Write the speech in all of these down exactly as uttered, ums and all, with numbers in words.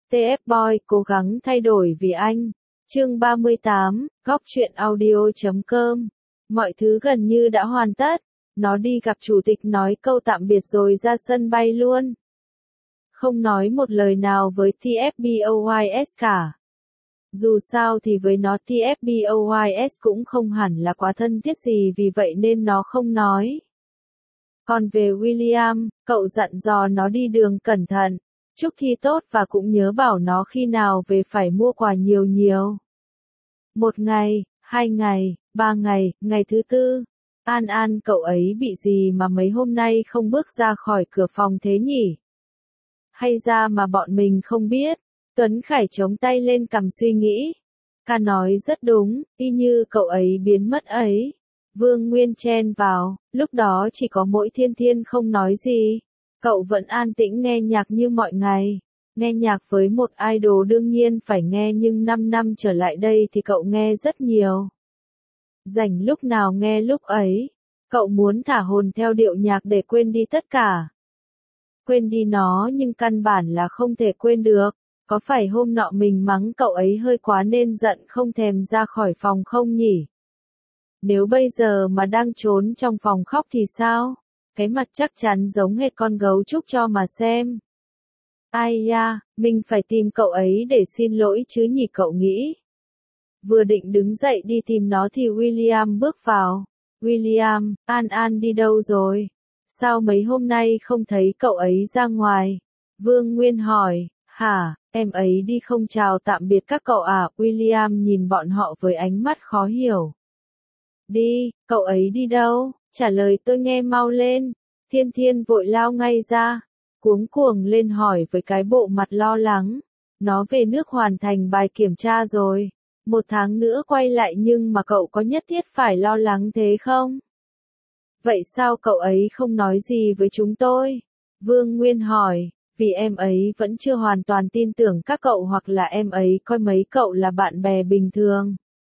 tê ép Boy cố gắng thay đổi vì anh. Chương ba mươi tám, góc truyện audio chấm com. Mọi thứ gần như đã hoàn tất. Nó đi gặp chủ tịch nói câu tạm biệt rồi ra sân bay luôn. Không nói một lời nào với tê ép Boys cả. Dù sao thì với nó tê ép Boys cũng không hẳn là quá thân thiết gì, vì vậy nên nó không nói. Còn về William, cậu dặn dò nó đi đường cẩn thận, chúc thi tốt và cũng nhớ bảo nó khi nào về phải mua quà nhiều nhiều. Một ngày, hai ngày, ba ngày, ngày thứ tư. An An, cậu ấy bị gì mà mấy hôm nay không bước ra khỏi cửa phòng thế nhỉ? Hay ra mà bọn mình không biết? Tuấn Khải chống tay lên cằm suy nghĩ. Ca nói rất đúng, y như cậu ấy biến mất ấy. Vương Nguyên chen vào, lúc đó chỉ có mỗi Thiên Thiên không nói gì. Cậu vẫn an tĩnh nghe nhạc như mọi ngày. Nghe nhạc với một idol đương nhiên phải nghe, nhưng năm năm trở lại đây thì cậu nghe rất nhiều. Rảnh lúc nào nghe lúc ấy. Cậu muốn thả hồn theo điệu nhạc để quên đi tất cả. Quên đi nó nhưng căn bản là không thể quên được. Có phải hôm nọ mình mắng cậu ấy hơi quá nên giận không thèm ra khỏi phòng không nhỉ? Nếu bây giờ mà đang trốn trong phòng khóc thì sao? Cái mặt chắc chắn giống hệt con gấu trúc cho mà xem. Ai da, mình phải tìm cậu ấy để xin lỗi chứ nhỉ, cậu nghĩ. Vừa định đứng dậy đi tìm nó thì William bước vào. William, An An đi đâu rồi? Sao mấy hôm nay không thấy cậu ấy ra ngoài? Vương Nguyên hỏi. Hả, em ấy đi không chào tạm biệt các cậu à? William nhìn bọn họ với ánh mắt khó hiểu. Đi, cậu ấy đi đâu? Trả lời tôi nghe mau lên. Thiên Thiên vội lao ngay ra, cuống cuồng lên hỏi với cái bộ mặt lo lắng. Nó về nước hoàn thành bài kiểm tra rồi. Một tháng nữa quay lại, nhưng mà cậu có nhất thiết phải lo lắng thế không? Vậy sao cậu ấy không nói gì với chúng tôi? Vương Nguyên hỏi. Vì em ấy vẫn chưa hoàn toàn tin tưởng các cậu, hoặc là em ấy coi mấy cậu là bạn bè bình thường.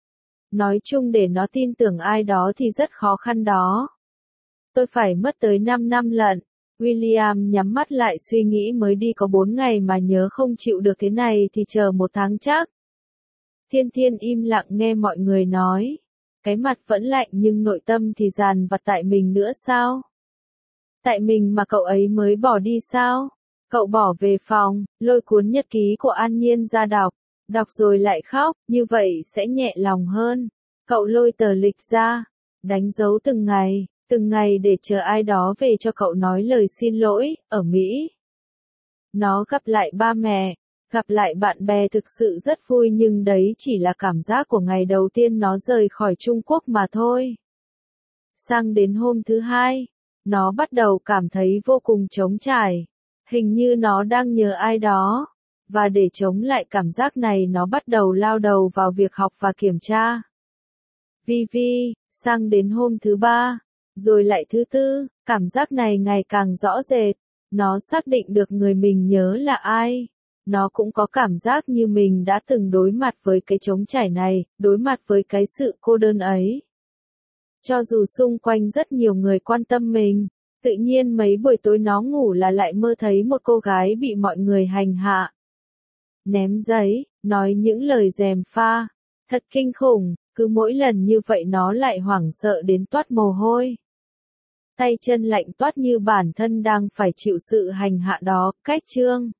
Nói chung để nó tin tưởng ai đó thì rất khó khăn đó. Tôi phải mất tới năm năm lận. William nhắm mắt lại suy nghĩ, mới đi có bốn ngày mà nhớ không chịu được thế này thì chờ một tháng chắc. Thiên Thiên im lặng nghe mọi người nói. Cái mặt vẫn lạnh nhưng nội tâm thì dằn vặt. Tại mình nữa sao? Tại mình mà cậu ấy mới bỏ đi sao? Cậu bỏ về phòng, lôi cuốn nhật ký của An Nhiên ra đọc, đọc rồi lại khóc, như vậy sẽ nhẹ lòng hơn. Cậu lôi tờ lịch ra, đánh dấu từng ngày, từng ngày để chờ ai đó về cho cậu nói lời xin lỗi. Ở Mỹ, nó gặp lại ba mẹ, gặp lại bạn bè thực sự rất vui, nhưng đấy chỉ là cảm giác của ngày đầu tiên nó rời khỏi Trung Quốc mà thôi. Sang đến hôm thứ hai, nó bắt đầu cảm thấy vô cùng trống trải. Hình như nó đang nhớ ai đó. Và để chống lại cảm giác này, nó bắt đầu lao đầu vào việc học và kiểm tra. Vi Vi, sang đến hôm thứ ba, rồi lại thứ tư, cảm giác này ngày càng rõ rệt. Nó xác định được người mình nhớ là ai. Nó cũng có cảm giác như mình đã từng đối mặt với cái trống trải này, đối mặt với cái sự cô đơn ấy. Cho dù xung quanh rất nhiều người quan tâm mình. Tự nhiên mấy buổi tối nó ngủ là lại mơ thấy một cô gái bị mọi người hành hạ, ném giấy, nói những lời gièm pha. Thật kinh khủng, cứ mỗi lần như vậy nó lại hoảng sợ đến toát mồ hôi. Tay chân lạnh toát như bản thân đang phải chịu sự hành hạ đó. Cách chương